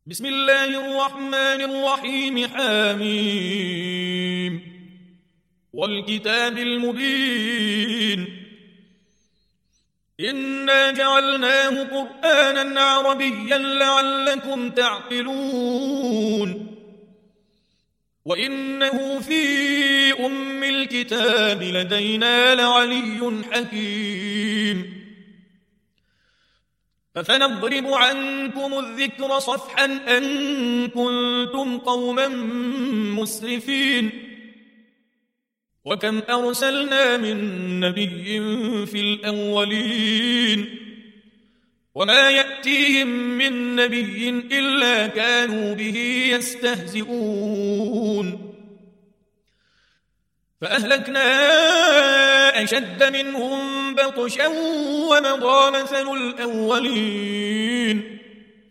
بسم الله الرحمن الرحيم حميم والكتاب المبين إنا جعلناه قرآنا عربيا لعلكم تعقلون وإنه في أم الكتاب لدينا لعلي حكيم أفنضرب عنكم الذكر صفحا أن كنتم قوما مسرفين وكم أرسلنا من نبي في الأولين وما يأتيهم من نبي إلا كانوا به يستهزئون فأهلكنا أشد منهم بطشا ومضى مثل الأولين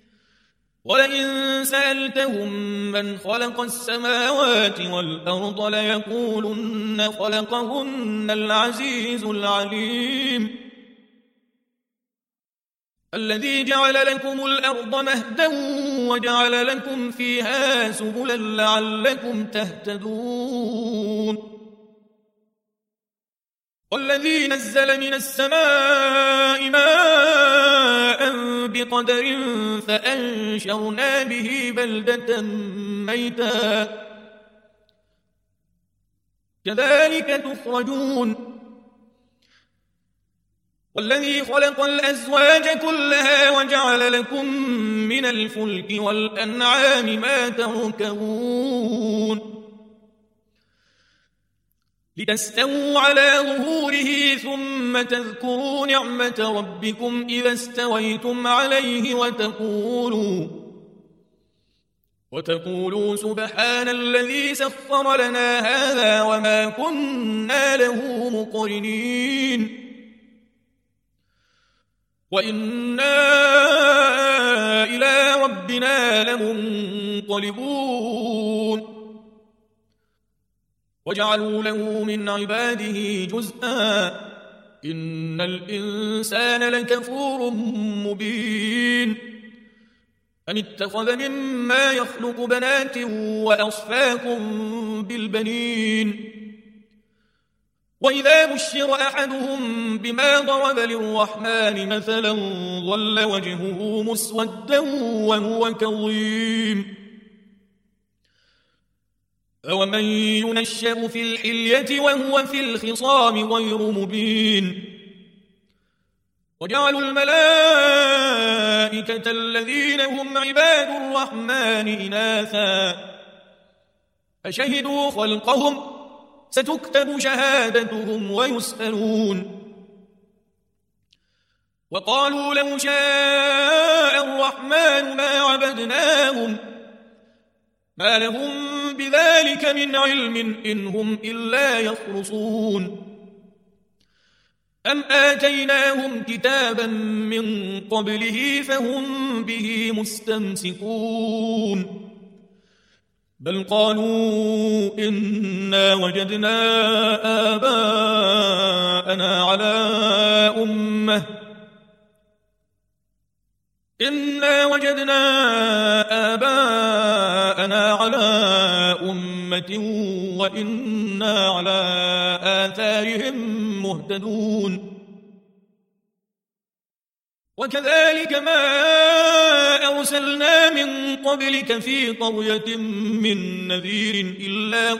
ولئن سألتهم من خلق السماوات والأرض ليقولن خلقهن العزيز العليم الذي جعل لكم الأرض مهدا وجعل لكم فيها سبلا لعلكم تهتدون والذي نزل من السماء ماء بقدر فأنشرنا به بلدة ميتا كذلك تخرجون والذي خلق الأزواج كلها وجعل لكم من الفلك والأنعام ما تركبون لتستووا على ظهوره ثم تذكروا نعمة ربكم إذا استويتم عليه وتقولوا سبحان الذي سخر لنا هذا وما كنا له مقرنين وإنا إلى ربنا لمنقلبون وجعلوا له من عباده جزءا إن الإنسان لكفور مبين أن اتخذ مما يخلق بنات وأصفاكم بالبنين وإذا بشر أحدهم بما ضرب للرحمن مثلا ظل وجهه مسودا وهو كظيم أومن ينشأ في الحلية وهو في الخصام غير مبين وجعلوا الملائكة الذين هم عباد الرحمن إناثا أشهدوا خلقهم ستكتب شهادتهم ويسألون وقالوا لو شاء الرحمن ما عبدناهم ما لهم بذلك من علم إن هم إلا يخرصون أم آتيناهم كتابا من قبله فهم به مستمسكون بل قالوا إنا وجدنا آباءنا على أمة وإنا على آثارهم مهتدون وكذلك ما أرسلنا من قبلك في قرية من نذير إلا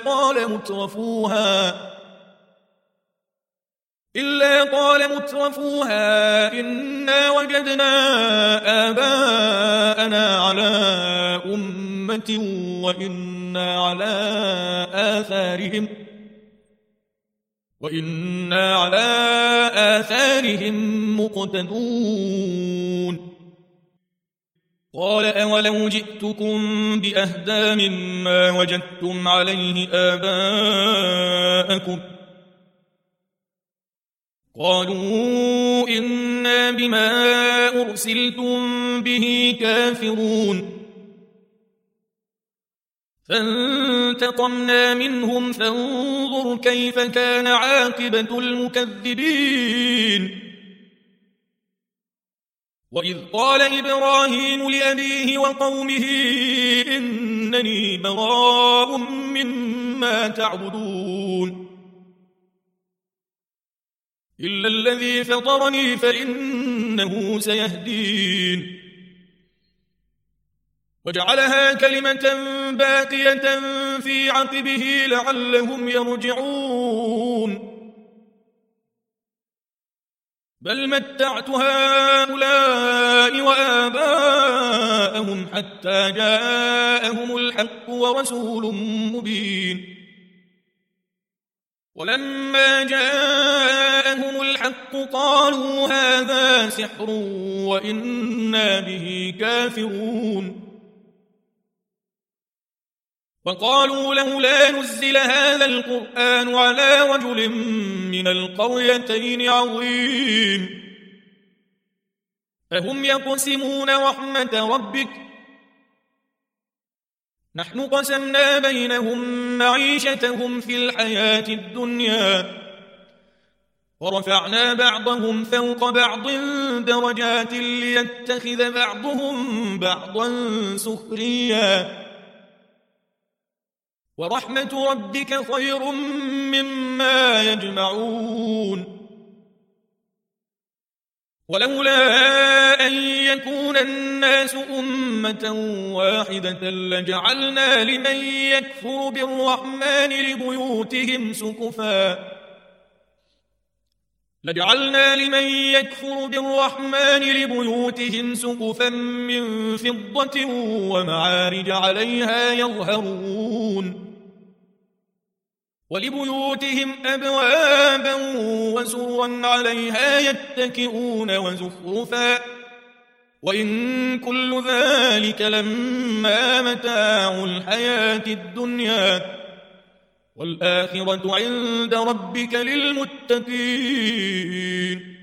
قال مترفوها إنا وجدنا آباءنا على أمة وإنا على آثارهم مقتدون قال أولو جئتكم بأهدى مما وجدتم عليه آباءكم قالوا إنا بما أرسلتم به كافرون فانتقمنا منهم فانظر كيف كان عاقبة المكذبين وإذ قال إبراهيم لأبيه وقومه إنني براء مما تعبدون إلا الذي فطرني فإنه سيهدين وجعلها كلمة باقية في عقبه لعلهم يرجعون بل متعت هؤلاء وآباءهم حتى جاءهم الحق ورسول مبين ولما جاءهم الحق قالوا هذا سحر وإنا به كافرون وقالوا لولا نزل هذا القرآن على رجل من القريتين عظيم أهم يقسمون رحمة ربك نحن قسمنا بينهم معيشتهم في الحياة الدنيا ورفعنا بعضهم فوق بعض درجات ليتخذ بعضهم بعضا سخريا ورحمة ربك خير مما يجمعون ولولا أن يكون الناس أمة واحدة لجعلنا لمن يكفر بالرحمن لبيوتهم سقفا من فضة ومعارج عليها يظهرون ولبيوتهم أبوابا وسرا عليها يتكئون وزخرفا وإن كل ذلك لما متاع الحياة الدنيا والآخرة عند ربك للمتقين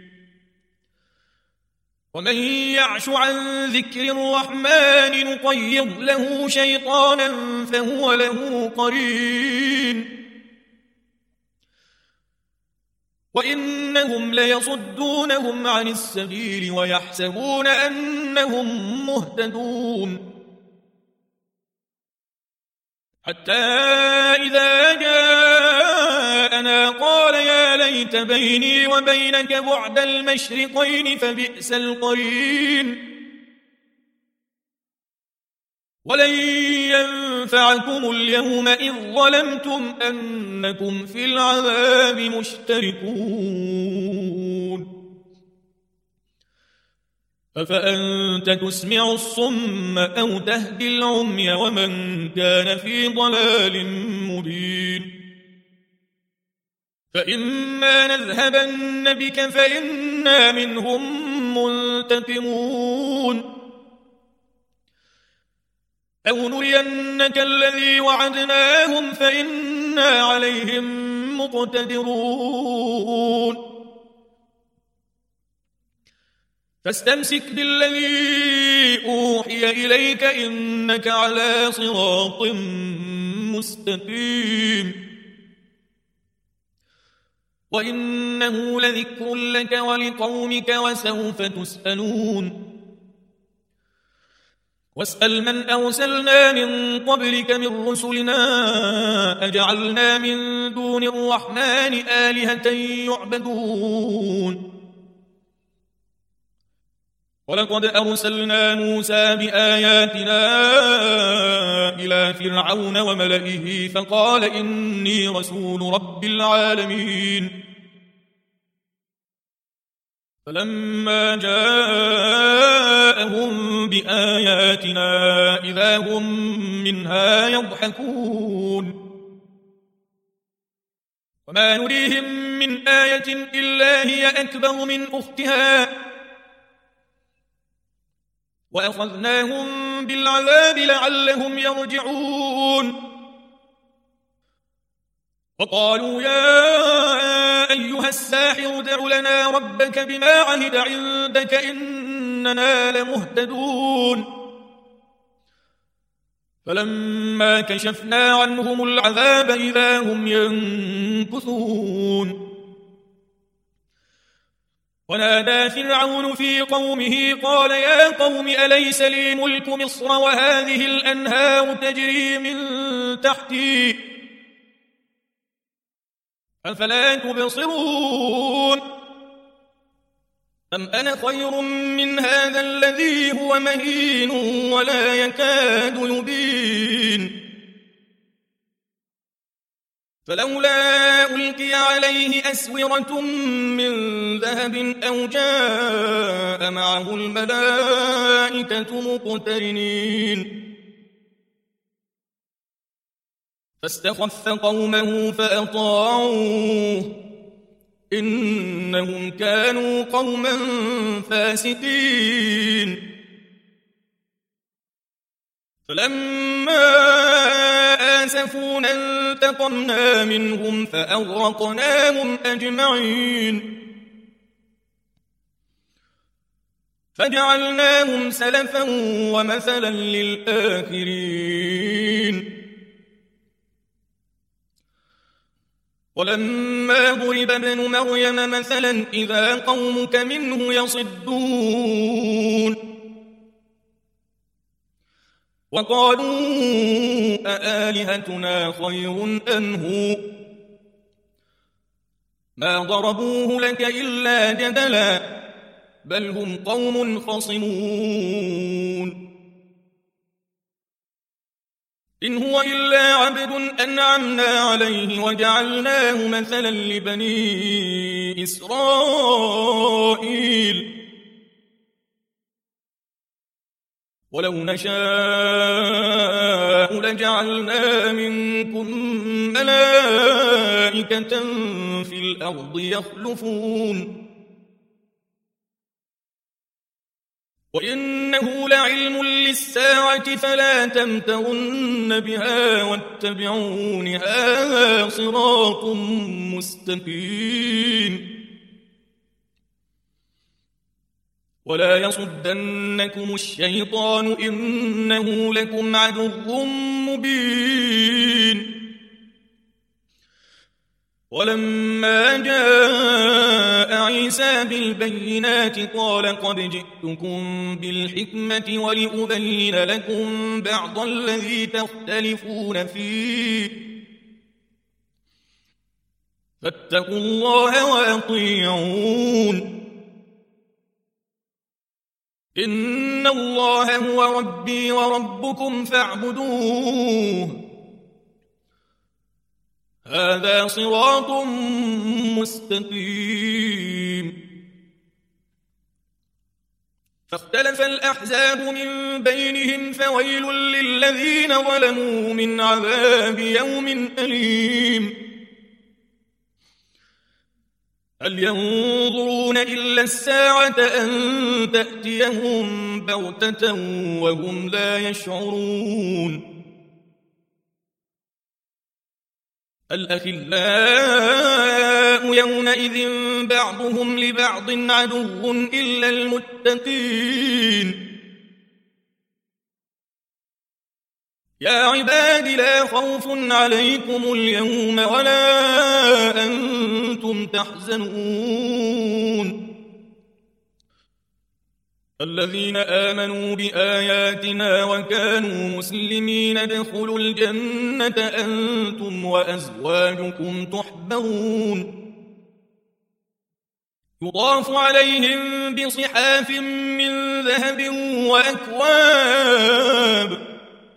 ومن يعش عن ذكر الرحمن نقيض له شيطانا فهو له قرين وإنهم ليصدونهم عن السبيل ويحسبون أنهم مهتدون حتى إذا جاءنا قال يا ليت بيني وبينك بعد المشرقين فبئس القرين ولن ينفعكم اليوم إذ ظلمتم أنكم في العذاب مشتركون أفأنت تسمع الصم أو تهدي العمي ومن كان في ضلال مبين فإما نذهبن بك فإنا منهم منتقمون أو نرينك الذي وعدناهم فإنا عليهم مقتدرون فاستمسك بالذي أوحي إليك إنك على صراط مستقيم وإنه لذكر لك ولقومك وسوف تسألون واسأل من أرسلنا من قبلك من رسلنا أجعلنا من دون الرحمن آلهة يعبدون ولقد أرسلنا موسى بآياتنا إلى فرعون وملئه فقال إني رسول رب العالمين فلما جاءهم بآياتنا إذا هم منها يضحكون وما نريهم من آية إلا هي أكبر من أختها وأخذناهم بالعذاب لعلهم يرجعون وقالوا يا أيها الساحر ادع لنا ربك بما عهد عندك إننا لمهتدون فلما كشفنا عنهم العذاب إذا هم ينكثون ونادى فرعون في قومه قال يا قوم أليس لي ملك مصر وهذه الأنهار تجري من تحتي أفلا تبصرون أم أنا خير من هذا الذي هو مهين ولا يكاد يبين فلولا ألقي عليه أسورة من ذهب أو جاء معه الملائكة مقترنين فاستخف قومه فأطاعوه إنهم كانوا قوما فاسقين فلما آسفونا انتقمنا منهم فأغرقناهم أجمعين فجعلناهم سلفا ومثلا للآخرين ولما ضرب ابن مريم مثلا إذا قومك منه يصدون وقالوا أآلهتنا خير أم هو ما ضربوه لك إلا جدلا بل هم قوم خصمون إن هو إلا عبد أنعمنا عليه وجعلناه مثلا لبني إسرائيل ولو نشاء لجعلنا منكم ملائكة في الأرض يخلفون وإنه لعلم للساعة فلا تمترن بها واتبعون هذا صراط مستقيم ولا يصدنكم الشيطان إنه لكم عدو مبين ولما جاء عيسى بالبينات قال قد جئتكم بالحكمة ولأبين لكم بعض الذي تختلفون فيه فاتقوا الله وأطيعون إن الله هو ربي وربكم فاعبدوه هذا صراط مستقيم فاختلف الأحزاب من بينهم فويل للذين ظلموا من عذاب يوم أليم هل ينظرون إلا الساعة أن تأتيهم بغتة وهم لا يشعرون الأخلاء يومئذ بعضهم لبعض عدو إلا المتقين يا عباد لا خوف عليكم اليوم ولا أنتم تحزنون الذين آمنوا بآياتنا وكانوا مسلمين ادخلوا الجنة أنتم وأزواجكم تحبرون يطاف عليهم بصحاف من ذهب وأكواب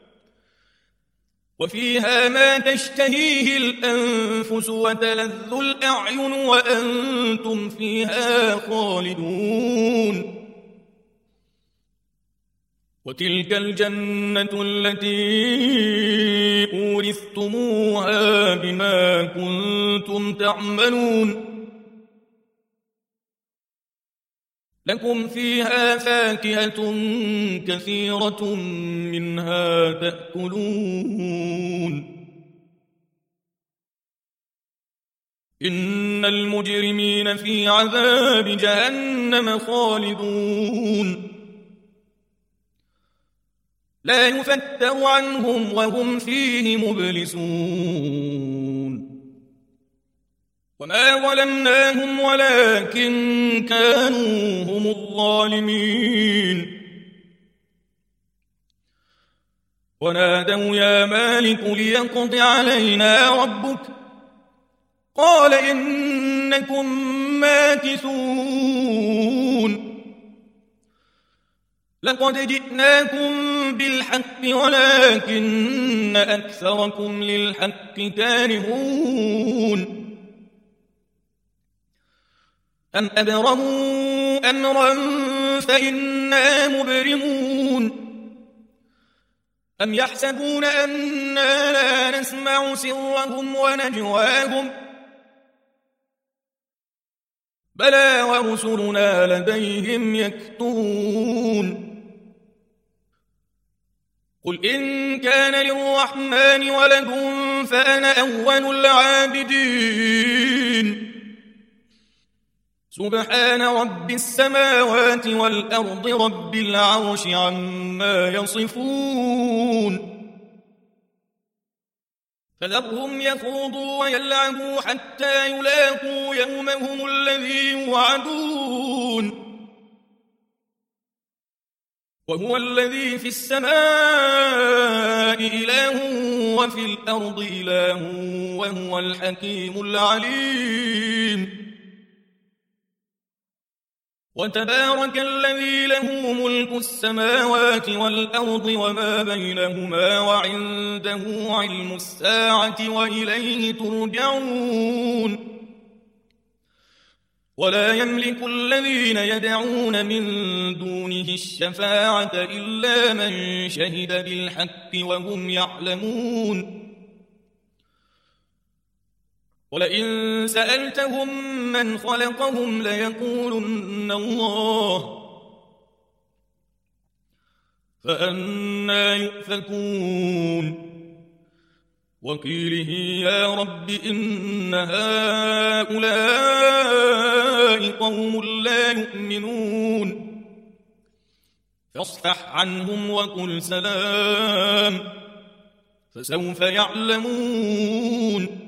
وفيها ما تشتهيه الأنفس وتلذ الأعين وأنتم فيها خالدون وتلك الجنة التي أورثتموها بما كنتم تعملون لكم فيها فاكهة كثيرة منها تأكلون إن المجرمين في عذاب جهنم خالدون لا يفتر عنهم وهم فيه مبلسون وما ظلمناهم ولكن كانوا هم الظالمين. ونادوا يا مالك ليقض علينا ربك قال إنكم ماكثون. لقد جئناكم بالحق ولكن أكثركم للحق كارهون. أم أبرموا أمرا فإنا مبرمون. أم يحسبون أنا لا نسمع سرهم ونجواهم بلى ورسلنا لديهم يكتبون. قل إن كان للرحمن ولد فأنا أول العابدين. سبحان رب السماوات والأرض رب العرش عما يصفون. فذرهم يخوضوا ويلعبوا حتى يلاقوا يومهم الذي يوعدون. وهو الذي في السماء إله وفي الأرض إله وهو الحكيم العليم. وتبارك الذي له ملك السماوات والأرض وما بينهما وعنده علم الساعة وإليه ترجعون. ولا يملك الذين يدعون من دونه الشفاعة إلا من شهد بالحق وهم يعلمون. ولئن سألتهم من خلقهم ليقولن الله فأنى يؤفكون. وقيله يا رب إن هؤلاء قوم لا يؤمنون فاصفح عنهم وقل سلام فسوف يعلمون.